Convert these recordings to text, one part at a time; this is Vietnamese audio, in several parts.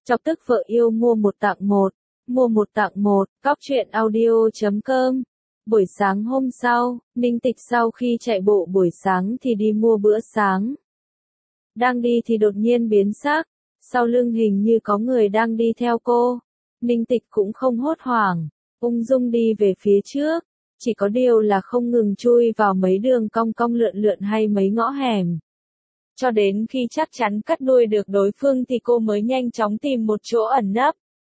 Chọc tức vợ yêu mua một tặng một. Mua một tặng một, cóc.audio.com. Buổi sáng hôm sau, Ninh Tịch sau khi chạy bộ buổi sáng thì đi mua bữa sáng. Đang đi thì đột nhiên biến sắc, sau lưng hình như có người đang đi theo cô. Ninh Tịch cũng không hốt hoảng, ung dung đi về phía trước, chỉ có điều là không ngừng chui vào mấy đường cong cong lượn lượn hay mấy ngõ hẻm. Cho đến khi chắc chắn cắt đuôi được đối phương thì cô mới nhanh chóng tìm một chỗ ẩn nấp.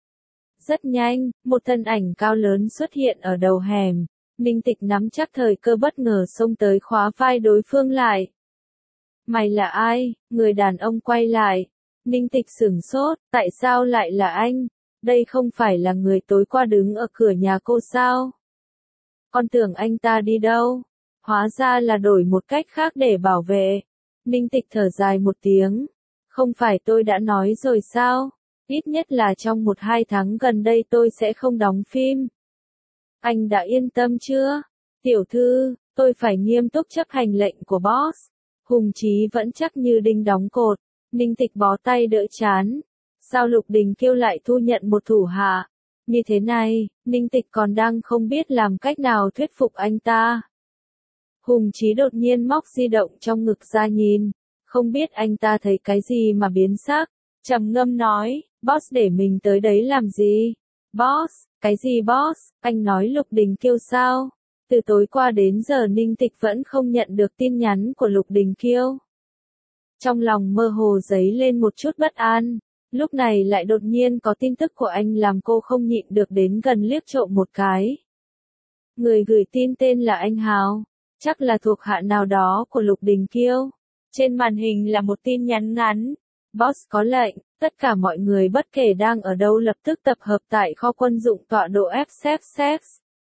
Rất nhanh, một thân ảnh cao lớn xuất hiện ở đầu hẻm. Ninh Tịch nắm chắc thời cơ bất ngờ xông tới khóa vai đối phương lại. Mày là ai? Người đàn ông quay lại. Ninh Tịch sửng sốt, tại sao lại là anh? Đây không phải là người tối qua đứng ở cửa nhà cô sao? Con tưởng anh ta đi đâu? Hóa ra là đổi một cách khác để bảo vệ. Ninh Tịch thở dài một tiếng. Không phải tôi đã nói rồi sao? Ít nhất là trong 1-2 tháng gần đây tôi sẽ không đóng phim. Anh đã yên tâm chưa? Tiểu thư, tôi phải nghiêm túc chấp hành lệnh của boss. Hùng Chí vẫn chắc như đinh đóng cột. Ninh Tịch bó tay đỡ chán. Sao Lục Đình Kiêu lại thu nhận một thủ hạ? Như thế này, Ninh Tịch còn đang không biết làm cách nào thuyết phục anh ta. Hùng Chí đột nhiên móc di động trong ngực ra nhìn. Không biết anh ta thấy cái gì mà biến sắc. Trầm ngâm nói, boss để mình tới đấy làm gì? Boss, cái gì boss? Anh nói Lục Đình Kiêu sao? Từ tối qua đến giờ Ninh Tịch vẫn không nhận được tin nhắn của Lục Đình Kiêu. Trong lòng mơ hồ dấy lên một chút bất an, lúc này lại đột nhiên có tin tức của anh làm cô không nhịn được đến gần liếc trộm một cái. Người gửi tin tên là anh Hào, chắc là thuộc hạ nào đó của Lục Đình Kiêu. Trên màn hình là một tin nhắn ngắn. Boss có lệnh, tất cả mọi người bất kể đang ở đâu lập tức tập hợp tại kho quân dụng tọa độ FCX.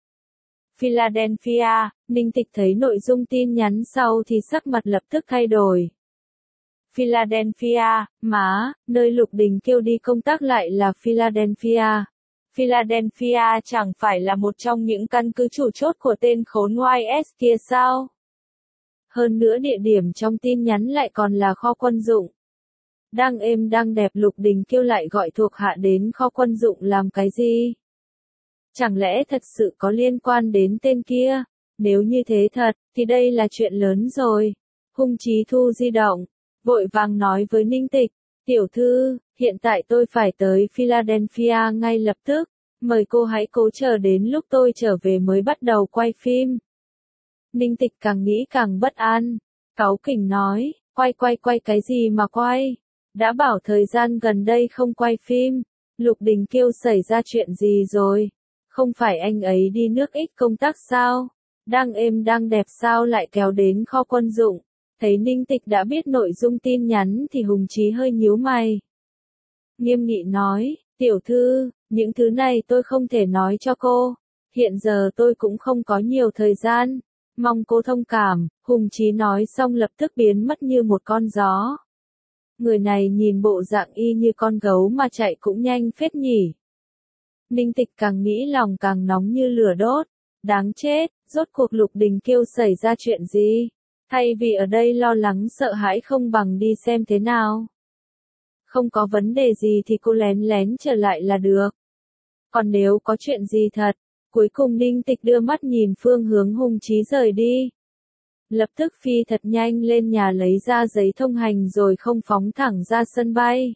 Philadelphia. Ninh Tịch thấy nội dung tin nhắn sau thì sắc mặt lập tức thay đổi. Philadelphia, má, nơi Lục Đình Kiêu đi công tác lại là Philadelphia. Philadelphia chẳng phải là một trong những căn cứ chủ chốt của tên khốn YS kia sao? Hơn nữa địa điểm trong tin nhắn lại còn là kho quân dụng. Đang êm đang đẹp Lục Đình Kiêu lại gọi thuộc hạ đến kho quân dụng làm cái gì? Chẳng lẽ thật sự có liên quan đến tên kia? Nếu như thế thật, thì đây là chuyện lớn rồi. Hung Chí thu di động, vội vàng nói với Ninh Tịch, tiểu thư, hiện tại tôi phải tới Philadelphia ngay lập tức, mời cô hãy cố chờ đến lúc tôi trở về mới bắt đầu quay phim. Ninh Tịch càng nghĩ càng bất an, cáu kỉnh nói, quay cái gì mà quay? Đã bảo thời gian gần đây không quay phim. Lục Đình Kiêu xảy ra chuyện gì rồi? Không phải anh ấy đi nước X công tác sao? Đang êm đang đẹp sao lại kéo đến kho quân dụng? Thấy Ninh Tịch đã biết nội dung tin nhắn thì Hùng Chí hơi nhíu mày. Nghiêm nghị nói, tiểu thư, những thứ này tôi không thể nói cho cô. Hiện giờ tôi cũng không có nhiều thời gian. Mong cô thông cảm. Hùng Chí nói xong lập tức biến mất như một con gió. Người này nhìn bộ dạng y như con gấu mà chạy cũng nhanh phết nhỉ. Ninh Tịch càng nghĩ lòng càng nóng như lửa đốt. Đáng chết, rốt cuộc Lục Đình Kiêu xảy ra chuyện gì? Thay vì ở đây lo lắng sợ hãi không bằng đi xem thế nào. Không có vấn đề gì thì cô lén lén trở lại là được. Còn nếu có chuyện gì thật, cuối cùng Ninh Tịch đưa mắt nhìn phương hướng Hùng Chí rời đi. Lập tức phi thật nhanh lên nhà lấy ra giấy thông hành rồi không phóng thẳng ra sân bay.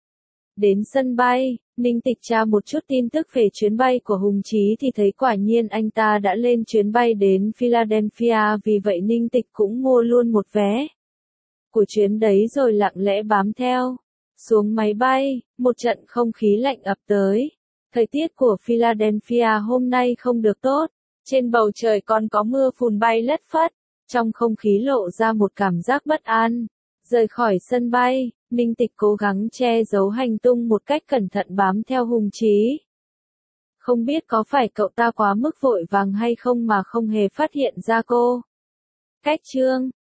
Đến sân bay, Ninh Tịch tra một chút tin tức về chuyến bay của Hùng Chí thì thấy quả nhiên anh ta đã lên chuyến bay đến Philadelphia, vì vậy Ninh Tịch cũng mua luôn một vé của chuyến đấy rồi lặng lẽ bám theo. Xuống máy bay, một trận không khí lạnh ập tới. Thời tiết của Philadelphia hôm nay không được tốt, trên bầu trời còn có mưa phùn bay lất phất, trong không khí lộ ra một cảm giác bất an. Rời khỏi sân bay, Ninh Tịch cố gắng che giấu hành tung một cách cẩn thận bám theo Hùng Chí. Không biết có phải cậu ta quá mức vội vàng hay không mà không hề phát hiện ra cô. Cách chương